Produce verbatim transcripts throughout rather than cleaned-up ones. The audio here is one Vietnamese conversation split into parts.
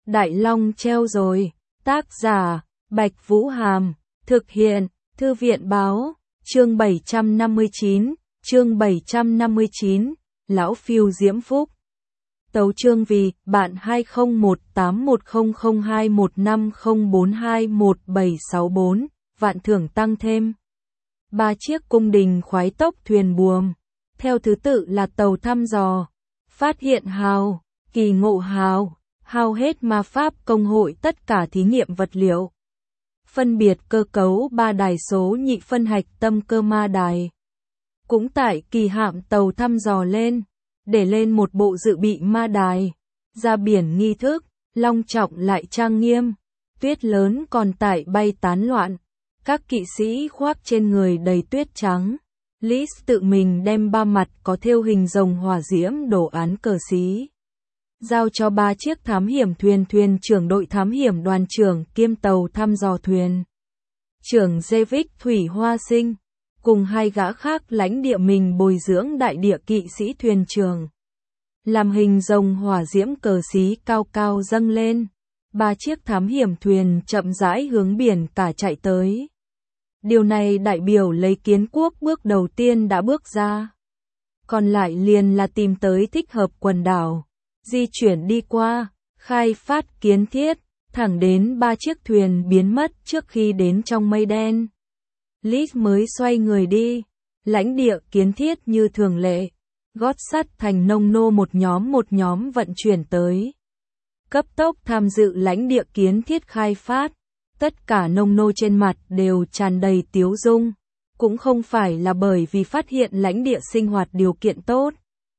Đại Long treo rồi. Tác giả, Bạch Vũ Hàm. Thực hiện, Thư viện Báo. Chương bảy trăm năm mươi chín. Chương bảy trăm năm mươi chín. Lão phiêu diễm phúc. Tấu chương vì bạn hai không một tám một không không hai một năm không bốn hai một bảy sáu bốn, vạn thưởng tăng thêm. Ba chiếc cung đình khoái tốc thuyền buồm, theo thứ tự là tàu thăm dò, phát hiện hào, kỳ ngộ hào, hao hết ma pháp công hội tất cả thí nghiệm vật liệu. Phân biệt cơ cấu ba đài số nhị phân hạch tâm cơ ma đài. Cũng tại kỳ hạm tàu thăm dò lên, để lên một bộ dự bị ma đài, ra biển nghi thức, long trọng lại trang nghiêm, tuyết lớn còn tại bay tán loạn, các kỵ sĩ khoác trên người đầy tuyết trắng. Liz tự mình đem ba mặt có thêu hình rồng hỏa diễm đồ án cờ xí, giao cho ba chiếc thám hiểm thuyền thuyền trưởng đội thám hiểm đoàn trưởng kiêm tàu thăm dò thuyền. Trưởng Jevic Thủy Hoa Sinh, cùng hai gã khác lãnh địa mình bồi dưỡng đại địa kỵ sĩ thuyền trưởng. Làm hình rồng hỏa diễm cờ xí cao cao dâng lên, ba chiếc thám hiểm thuyền chậm rãi hướng biển cả chạy tới. Điều này đại biểu lấy kiến quốc bước đầu tiên đã bước ra. Còn lại liền là tìm tới thích hợp quần đảo, di chuyển đi qua, khai phát kiến thiết, thẳng đến ba chiếc thuyền biến mất trước khi đến trong mây đen. Liz mới xoay người đi, lãnh địa kiến thiết như thường lệ, gót sắt thành nông nô một nhóm một nhóm vận chuyển tới. Cấp tốc tham dự lãnh địa kiến thiết khai phát, tất cả nông nô trên mặt đều tràn đầy tiếu dung, cũng không phải là bởi vì phát hiện lãnh địa sinh hoạt điều kiện tốt,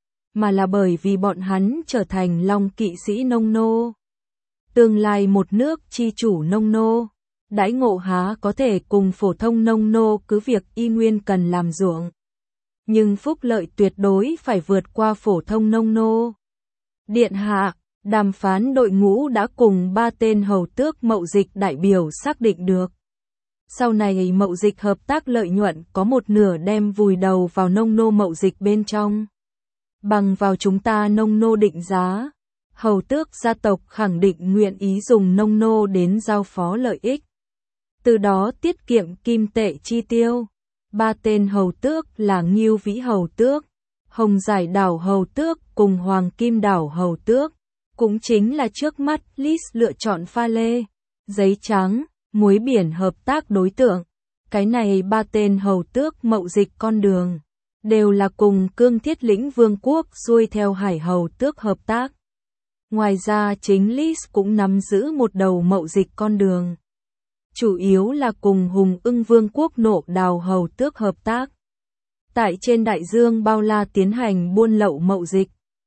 mà là bởi vì bọn hắn trở thành long kỵ sĩ nông nô. Tương lai một nước chi chủ nông nô, đãi ngộ há có thể cùng phổ thông nông nô cứ việc y nguyên cần làm ruộng. Nhưng phúc lợi tuyệt đối phải vượt qua phổ thông nông nô. Điện hạ, đàm phán đội ngũ đã cùng ba tên hầu tước mậu dịch đại biểu xác định được. Sau này mậu dịch hợp tác lợi nhuận có một nửa đem vùi đầu vào nông nô mậu dịch bên trong. Bằng vào chúng ta nông nô định giá, hầu tước gia tộc khẳng định nguyện ý dùng nông nô đến giao phó lợi ích. Từ đó tiết kiệm kim tệ chi tiêu. Ba tên hầu tước là Ngưu Vĩ hầu tước, Hồng Giải đảo hầu tước cùng Hoàng Kim đảo hầu tước. Cũng chính là trước mắt Liz lựa chọn pha lê, giấy trắng, muối biển hợp tác đối tượng. Cái này ba tên hầu tước mậu dịch con đường, đều là cùng Cương Thiết Lĩnh Vương quốc xuôi theo Hải hầu tước hợp tác. Ngoài ra chính Liz cũng nắm giữ một đầu mậu dịch con đường, chủ yếu là cùng Hùng Ưng Vương quốc Nộ Đào hầu tước hợp tác. Tại trên đại dương bao la tiến hành buôn lậu mậu dịch.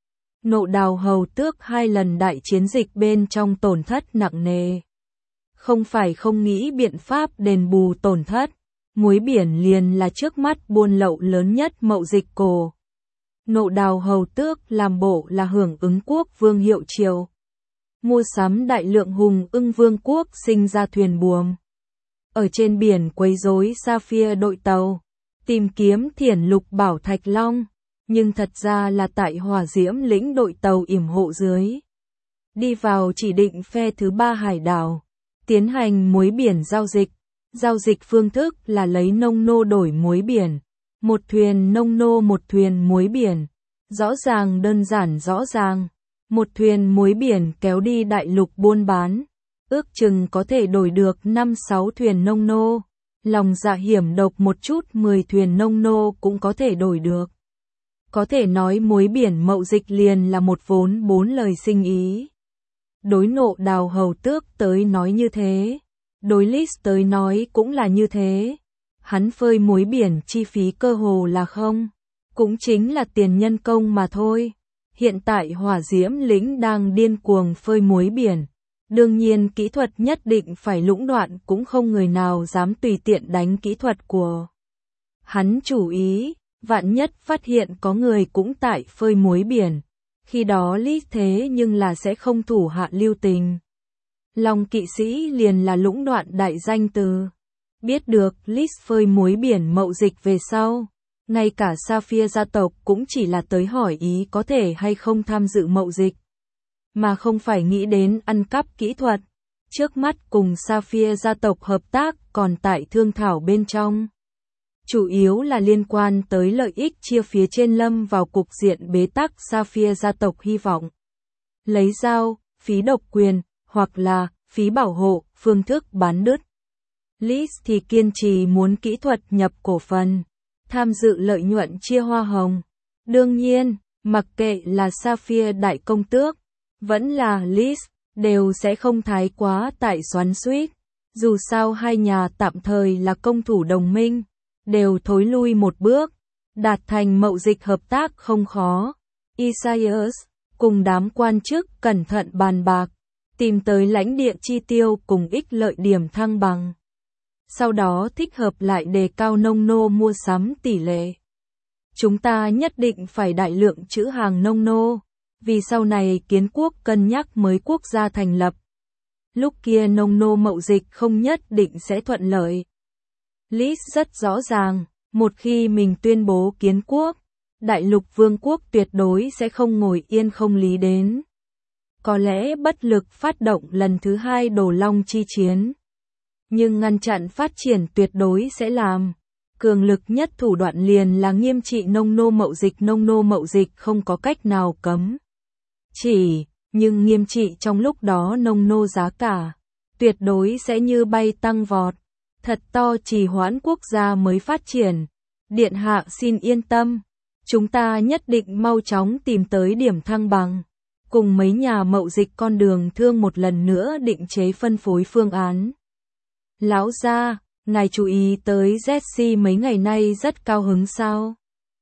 Nộ Đào hầu tước hai lần đại chiến dịch bên trong tổn thất nặng nề. Không phải không nghĩ biện pháp đền bù tổn thất, muối biển liền là trước mắt buôn lậu lớn nhất mậu dịch cổ. Nộ Đào hầu tước làm bộ là hưởng ứng quốc vương hiệu triều, mua sắm đại lượng Hùng Ưng Vương quốc sinh ra thuyền buồm. Ở trên biển quấy rối Sapphire đội tàu, tìm kiếm thiển lục bảo thạch long. Nhưng thật ra là tại hỏa diễm lĩnh đội tàu yểm hộ dưới. Đi vào chỉ định phe thứ ba hải đảo, tiến hành muối biển giao dịch. Giao dịch phương thức là lấy nông nô đổi muối biển. Một thuyền nông nô một thuyền muối biển. Rõ ràng đơn giản rõ ràng. Một thuyền muối biển kéo đi đại lục buôn bán. Ước chừng có thể đổi được năm sáu thuyền nông nô. Lòng dạ hiểm độc một chút mười thuyền nông nô cũng có thể đổi được. Có thể nói muối biển mậu dịch liền là một vốn bốn lời sinh ý. Đối Nộ Đào hầu tước tới nói như thế. Đối Liz tới nói cũng là như thế. Hắn phơi muối biển chi phí cơ hồ là không. Cũng chính là tiền nhân công mà thôi. Hiện tại hỏa diễm lĩnh đang điên cuồng phơi muối biển. Đương nhiên kỹ thuật nhất định phải lũng đoạn, cũng không người nào dám tùy tiện đánh kỹ thuật của hắn chủ ý. Vạn nhất phát hiện có người cũng tại phơi muối biển, khi đó Liz thế nhưng là sẽ không thủ hạ lưu tình. Long kỵ sĩ liền là lũng đoạn đại danh từ. Biết được Liz phơi muối biển mậu dịch về sau, ngay cả Sapphire gia tộc cũng chỉ là tới hỏi ý có thể hay không tham dự mậu dịch. mà không phải nghĩ đến ăn cắp kỹ thuật. Trước mắt cùng Sapphire gia tộc hợp tác còn tại thương thảo bên trong. Chủ yếu là liên quan tới lợi ích chia phía trên lâm vào cục diện bế tắc. Sapphire gia tộc hy vọng lấy giao, phí độc quyền, hoặc là phí bảo hộ, phương thức bán đứt. Liz thì kiên trì muốn kỹ thuật nhập cổ phần, tham dự lợi nhuận chia hoa hồng. Đương nhiên, mặc kệ là Sapphire đại công tước, vẫn là Liz, đều sẽ không thái quá tại xoắn xuýt. Dù sao hai nhà tạm thời là công thủ đồng minh, đều thối lui một bước, đạt thành mậu dịch hợp tác không khó. Isaias cùng đám quan chức cẩn thận bàn bạc, tìm tới lãnh địa chi tiêu cùng ích lợi điểm thăng bằng. Sau đó thích hợp lại đề cao nông nô mua sắm tỷ lệ. Chúng ta nhất định phải đại lượng trữ hàng nông nô, vì sau này kiến quốc cân nhắc mới quốc gia thành lập. Lúc kia nông nô mậu dịch không nhất định sẽ thuận lợi. Liz rất rõ ràng, một khi mình tuyên bố kiến quốc, đại lục vương quốc tuyệt đối sẽ không ngồi yên không lý đến. Có lẽ bất lực phát động lần thứ hai Đồ Long chi chiến. Nhưng ngăn chặn phát triển tuyệt đối sẽ làm. Cường lực nhất thủ đoạn liền là nghiêm trị nông nô mậu dịch. Nông nô mậu dịch không có cách nào cấm chỉ, nhưng nghiêm trị trong lúc đó nông nô giá cả tuyệt đối sẽ như bay tăng vọt. Thật to trì hoãn quốc gia mới phát triển. Điện hạ xin yên tâm, chúng ta nhất định mau chóng tìm tới điểm thăng bằng. Cùng mấy nhà mậu dịch con đường thương một lần nữa định chế phân phối phương án. Lão gia, ngài chú ý tới Jesse mấy ngày nay rất cao hứng sao?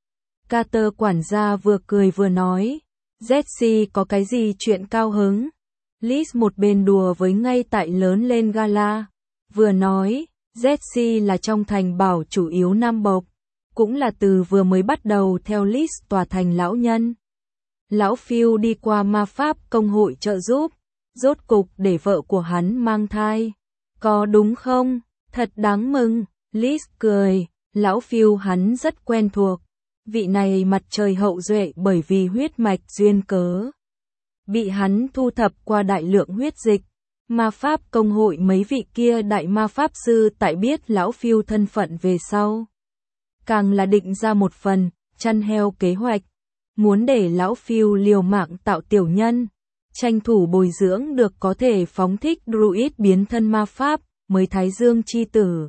Carter quản gia vừa cười vừa nói. Jesse có cái gì chuyện cao hứng? Liz một bên đùa với ngay tại lớn lên gala. Vừa nói, Jesse là trong thành bảo chủ yếu Nam Bộc. Cũng là từ vừa mới bắt đầu theo Liz tòa thành lão nhân. Lão Phil đi qua ma pháp công hội trợ giúp. Rốt cục để vợ của hắn mang thai. Có đúng không? Thật đáng mừng. Liz cười. Lão Phil hắn rất quen thuộc. Vị này mặt trời hậu duệ bởi vì huyết mạch duyên cớ. Bị hắn thu thập qua đại lượng huyết dịch. Ma pháp công hội mấy vị kia đại ma pháp sư tại biết lão Phil thân phận về sau. Càng là định ra một phần, chăn heo kế hoạch. Muốn để lão Phil liều mạng tạo tiểu nhân. Tranh thủ bồi dưỡng được có thể phóng thích druid biến thân ma pháp, mới thái dương chi tử.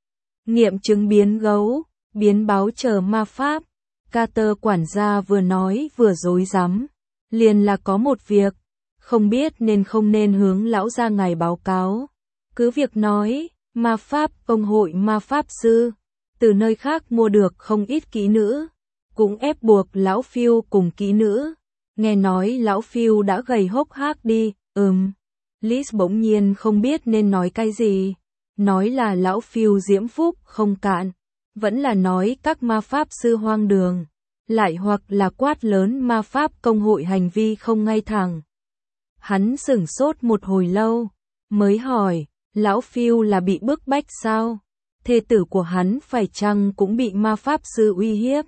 Nghiệm chứng biến gấu, biến báo chờ ma pháp. Carter quản gia vừa nói vừa dối rắm. Liền là có một việc, không biết nên không nên hướng lão gia ngài báo cáo. Cứ việc nói, ma pháp công hội ma pháp sư, từ nơi khác mua được không ít kỹ nữ, cũng ép buộc lão Phil cùng kỹ nữ. Nghe nói lão Phil đã gầy hốc hác đi, ừm. Liz bỗng nhiên không biết nên nói cái gì. Nói là lão Phil diễm phúc không cạn, vẫn là nói các ma pháp sư hoang đường, lại hoặc là quát lớn ma pháp công hội hành vi không ngay thẳng. Hắn sửng sốt một hồi lâu, mới hỏi, lão Phil là bị bức bách sao? Thê tử của hắn phải chăng cũng bị ma pháp sư uy hiếp?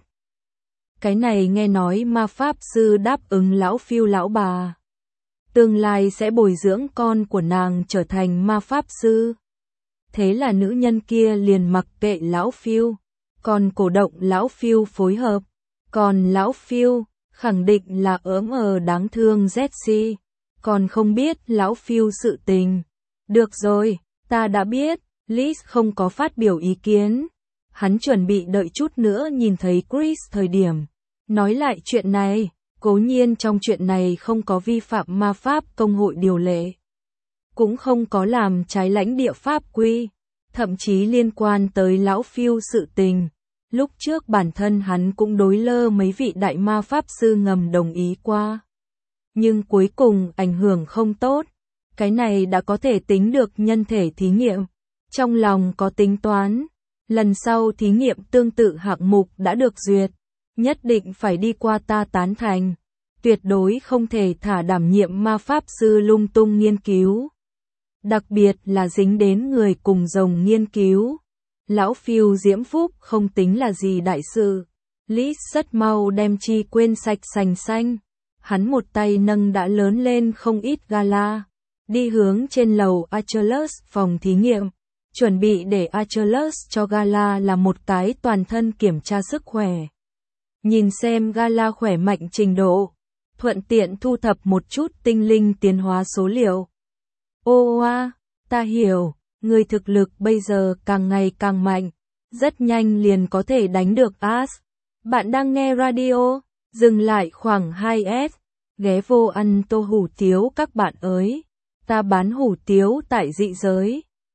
Cái này nghe nói ma pháp sư đáp ứng lão Phil lão bà. Tương lai sẽ bồi dưỡng con của nàng trở thành ma pháp sư. Thế là nữ nhân kia liền mặc kệ lão Phil, còn cổ động lão Phil phối hợp. Còn lão Phil, khẳng định là ớm ờ đáng thương Jesse, còn không biết lão Phil sự tình. Được rồi, ta đã biết, Liz không có phát biểu ý kiến. Hắn chuẩn bị đợi chút nữa nhìn thấy Chris thời điểm. Nói lại chuyện này, cố nhiên trong chuyện này không có vi phạm ma pháp công hội điều lệ. Cũng không có làm trái lãnh địa pháp quy, thậm chí liên quan tới lão Phil sự tình. Lúc trước bản thân hắn cũng đối lơ mấy vị đại ma pháp sư ngầm đồng ý qua. Nhưng cuối cùng ảnh hưởng không tốt. Cái này đã có thể tính được nhân thể thí nghiệm. Trong lòng có tính toán. Lần sau thí nghiệm tương tự hạng mục đã được duyệt. Nhất định phải đi qua ta tán thành. Tuyệt đối không thể thả đảm nhiệm ma pháp sư lung tung nghiên cứu. Đặc biệt là dính đến người cùng rồng nghiên cứu. Lão Phil diễm phúc không tính là gì đại sự. Liz rất mau đem chi quên sạch sành xanh. hắn một tay nâng đã lớn lên không ít gala, đi hướng trên lầu Achilles phòng thí nghiệm, chuẩn bị để Achilles cho gala là một cái toàn thân kiểm tra sức khỏe. Nhìn xem gala khỏe mạnh trình độ, thuận tiện thu thập một chút tinh linh tiến hóa số liệu. Ô oa, ta hiểu, người thực lực bây giờ càng ngày càng mạnh, rất nhanh liền có thể đánh được Ash. Bạn đang nghe radio, dừng lại khoảng hai S, ghé vô ăn tô hủ tiếu các bạn ơi, ta bán hủ tiếu tại dị giới.